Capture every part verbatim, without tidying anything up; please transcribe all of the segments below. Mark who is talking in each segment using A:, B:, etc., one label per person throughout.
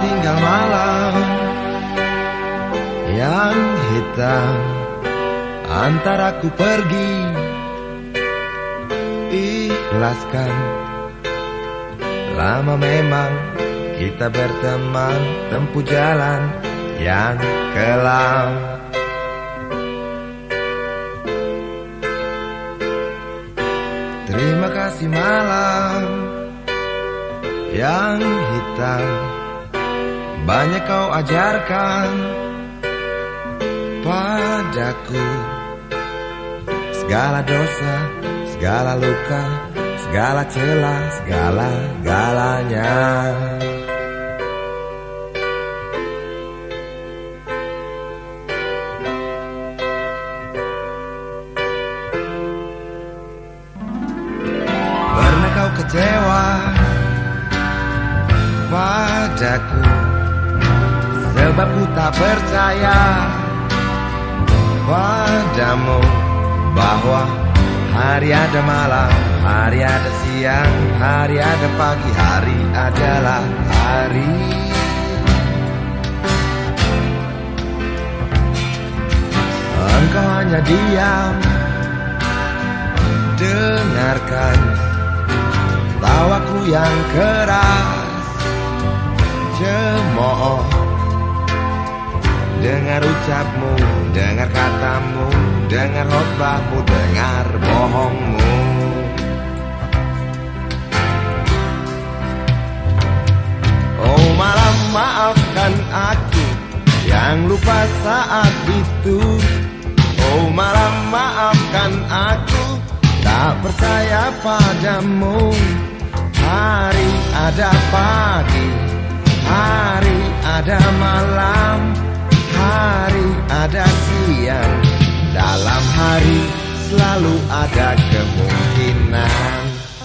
A: tinggal malam yang hitam antara ku pergi. Ikhlaskan, lama memang kita berteman, tempuh jalan yang kelam. Terima kasih malam yang hitam, banyak kau ajarkan padaku. Segala dosa, segala luka, segala celah, segala-galanya. Pernah kau kecewa padaku sebab ku tak percaya padamu bahwa hari ada malam, hari ada siang, hari ada pagi, hari adalah hari. Engkau hanya diam, dengarkan tawaku yang keras, cemooh. Dengar ucapmu, dengar katamu, dengar khotbahmu, dengar bohongmu. Oh malam, maafkan aku yang lupa saat itu. Oh malam, maafkan aku tak percaya padamu. Hari ada pagi, hari ada malam, hari ada siang, dalam hari selalu ada kemungkinan.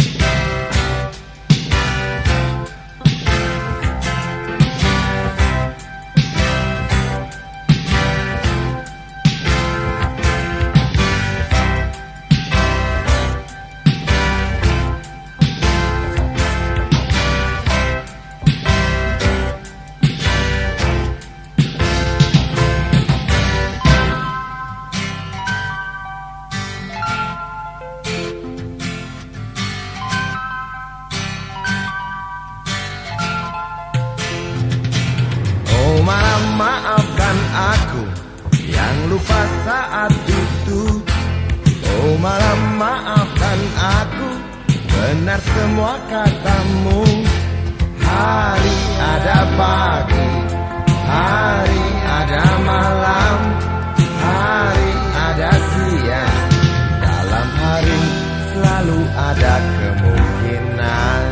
A: Malam, maafkan aku yang lupa saat itu. Oh malam, maafkan aku, benar semua katamu. Hari ada pagi, hari ada malam, hari ada siang, dalam hari selalu ada kemungkinan.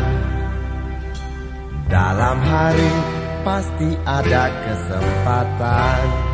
A: Dalam hari pasti ada kesempatan.